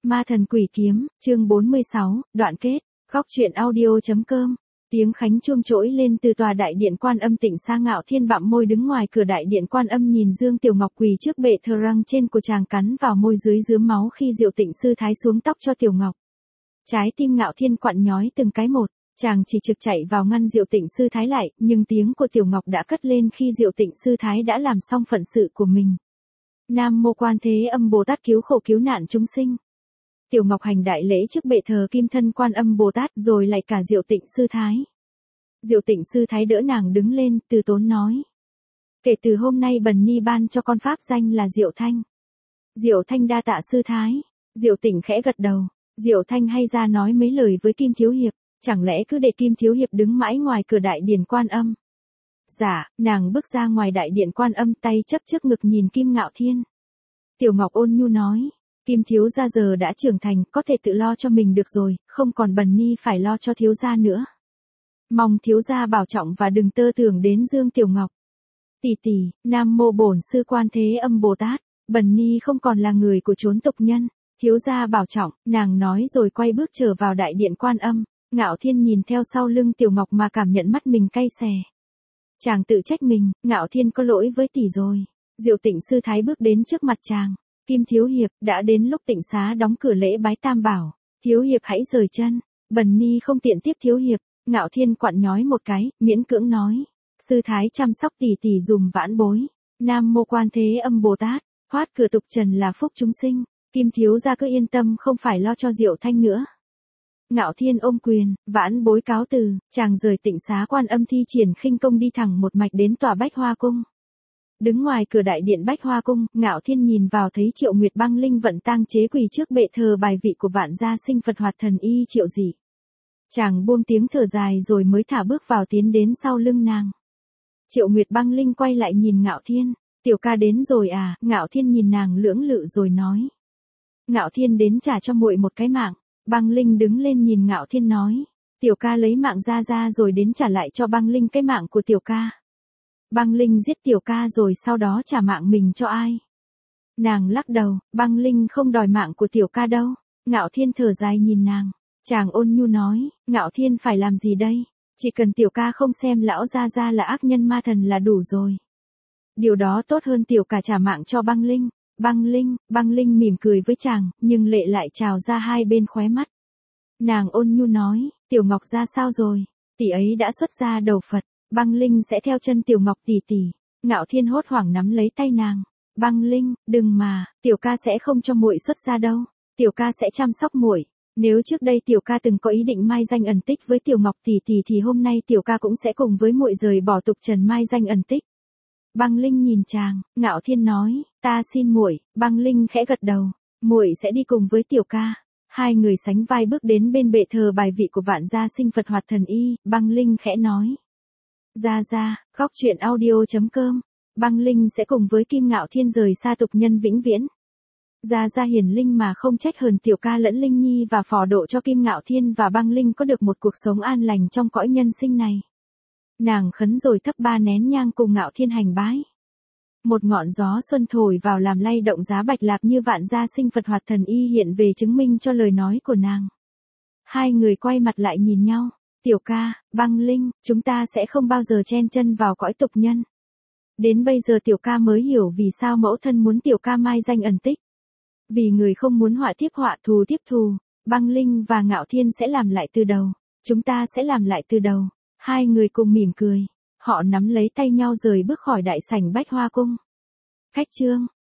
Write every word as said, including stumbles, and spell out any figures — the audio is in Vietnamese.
Ma thần quỷ kiếm, chương bốn mươi sáu, đoạn kết, góc truyện audio.com. Tiếng khánh chuông trỗi lên từ tòa đại điện Quan Âm Tịnh Sa. Ngạo Thiên bặm môi đứng ngoài cửa đại điện Quan Âm, nhìn Dương Tiểu Ngọc quỳ trước bệ thờ, răng trên của chàng cắn vào môi dưới rướm máu khi Diệu Tịnh sư thái xuống tóc cho Tiểu Ngọc. Trái tim Ngạo Thiên quặn nhói từng cái một, chàng chỉ trực chạy vào ngăn Diệu Tịnh sư thái lại, nhưng tiếng của Tiểu Ngọc đã cất lên khi Diệu Tịnh sư thái đã làm xong phận sự của mình. Nam Mô Quan Thế Âm Bồ Tát cứu khổ cứu nạn chúng sinh. Tiểu Ngọc hành đại lễ trước bệ thờ kim thân Quan Âm Bồ Tát, rồi lại cả Diệu Tịnh sư thái. Diệu Tịnh sư thái đỡ nàng đứng lên, từ tốn nói: Kể từ hôm nay Bần Ni ban cho con pháp danh là Diệu Thanh. Diệu Thanh đa tạ sư thái. Diệu Tịnh khẽ gật đầu. Diệu Thanh hay ra nói mấy lời với Kim Thiếu Hiệp, chẳng lẽ cứ để Kim Thiếu Hiệp đứng mãi ngoài cửa đại điện Quan Âm? Dạ. Nàng bước ra ngoài đại điện Quan Âm, tay chấp trước ngực nhìn Kim Ngạo Thiên. Tiểu Ngọc ôn nhu nói: Kim thiếu gia giờ đã trưởng thành, có thể tự lo cho mình được rồi, không còn Bần Ni phải lo cho thiếu gia nữa. Mong thiếu gia bảo trọng và đừng tơ tưởng đến Dương Tiểu Ngọc. Tỷ tỷ, Nam Mô Bổn Sư Quan Thế Âm Bồ Tát, Bần Ni không còn là người của chốn tục nhân, thiếu gia bảo trọng. Nàng nói rồi quay bước trở vào đại điện Quan Âm. Ngạo Thiên nhìn theo sau lưng Tiểu Ngọc mà cảm nhận mắt mình cay xè. Chàng tự trách mình, Ngạo Thiên có lỗi với tỷ rồi. Diệu Tịnh sư thái bước đến trước mặt chàng. Kim Thiếu Hiệp, đã đến lúc Tịnh xá đóng cửa lễ bái Tam Bảo, Thiếu Hiệp hãy rời chân. Bần Ni không tiện tiếp Thiếu Hiệp. Ngạo Thiên quặn nhói một cái, miễn cưỡng nói: Sư thái chăm sóc tỷ tỷ dùm vãn bối. Nam Mô Quan Thế Âm Bồ Tát, thoát cửa tục trần là phúc chúng sinh. Kim thiếu gia cứ yên tâm, không phải lo cho Diệu Thanh nữa. Ngạo Thiên ôm quyền, vãn bối cáo từ. Chàng rời Tịnh xá Quan Âm, thi triển khinh công đi thẳng một mạch đến tòa Bách Hoa Cung. Đứng ngoài cửa đại điện Bách Hoa Cung, Ngạo Thiên nhìn vào thấy Triệu Nguyệt băng linh vận tang chế quỳ trước bệ thờ bài vị của vạn gia sinh Phật Hoạt Thần Y Triệu Dị. Chàng buông tiếng thở dài rồi mới thả bước vào tiến đến sau lưng nàng. Triệu Nguyệt băng linh quay lại nhìn Ngạo Thiên: Tiểu ca đến rồi à? Ngạo Thiên nhìn nàng lưỡng lự rồi nói: Ngạo Thiên đến trả cho muội một cái mạng. Băng linh đứng lên nhìn Ngạo Thiên nói: Tiểu ca lấy mạng ra ra rồi đến trả lại cho băng linh cái mạng của tiểu ca. Băng linh giết tiểu ca rồi sau đó trả mạng mình cho ai? Nàng lắc đầu: Băng linh không đòi mạng của tiểu ca đâu. Ngạo Thiên thở dài nhìn nàng. Chàng ôn nhu nói: Ngạo Thiên phải làm gì đây? Chỉ cần tiểu ca không xem lão gia gia là ác nhân ma thần là đủ rồi. Điều đó tốt hơn tiểu ca trả mạng cho băng linh. Băng linh, băng linh mỉm cười với chàng, nhưng lệ lại trào ra hai bên khóe mắt. Nàng ôn nhu nói: Tiểu Ngọc ra sao rồi? Tỷ ấy đã xuất gia đầu Phật. Băng linh sẽ theo chân Tiểu Ngọc tỷ tỷ. Ngạo Thiên hốt hoảng nắm lấy tay nàng. Băng linh, đừng mà, tiểu ca sẽ không cho muội xuất gia đâu. Tiểu ca sẽ chăm sóc muội. Nếu trước đây tiểu ca từng có ý định mai danh ẩn tích với Tiểu Ngọc tỷ tỷ thì hôm nay tiểu ca cũng sẽ cùng với muội rời bỏ tục trần mai danh ẩn tích. Băng linh nhìn chàng, Ngạo Thiên nói: Ta xin muội. Băng linh khẽ gật đầu: Muội sẽ đi cùng với tiểu ca. Hai người sánh vai bước đến bên bệ thờ bài vị của vạn gia sinh Phật Hoạt Thần Y. Băng linh khẽ nói: Gia gia, góc truyện audio.com. Băng linh sẽ cùng với Kim Ngạo Thiên rời xa tục nhân vĩnh viễn. Gia gia hiền linh mà không trách hờn tiểu ca lẫn linh nhi và phò độ cho Kim Ngạo Thiên và băng linh có được một cuộc sống an lành trong cõi nhân sinh này. Nàng khấn rồi thắp ba nén nhang cùng Ngạo Thiên hành bái. Một ngọn gió xuân thổi vào làm lay động giá bạch lạp như vạn gia sinh Phật Hoạt Thần Y hiện về chứng minh cho lời nói của nàng. Hai người quay mặt lại nhìn nhau. Tiểu ca, băng linh, chúng ta sẽ không bao giờ chen chân vào cõi tục nhân. Đến bây giờ tiểu ca mới hiểu vì sao mẫu thân muốn tiểu ca mai danh ẩn tích. Vì người không muốn họa tiếp họa, thù tiếp thù. Băng linh và Ngạo Thiên sẽ làm lại từ đầu. Chúng ta sẽ làm lại từ đầu. Hai người cùng mỉm cười. Họ nắm lấy tay nhau rời bước khỏi đại sảnh Bách Hoa Cung. Khách chương.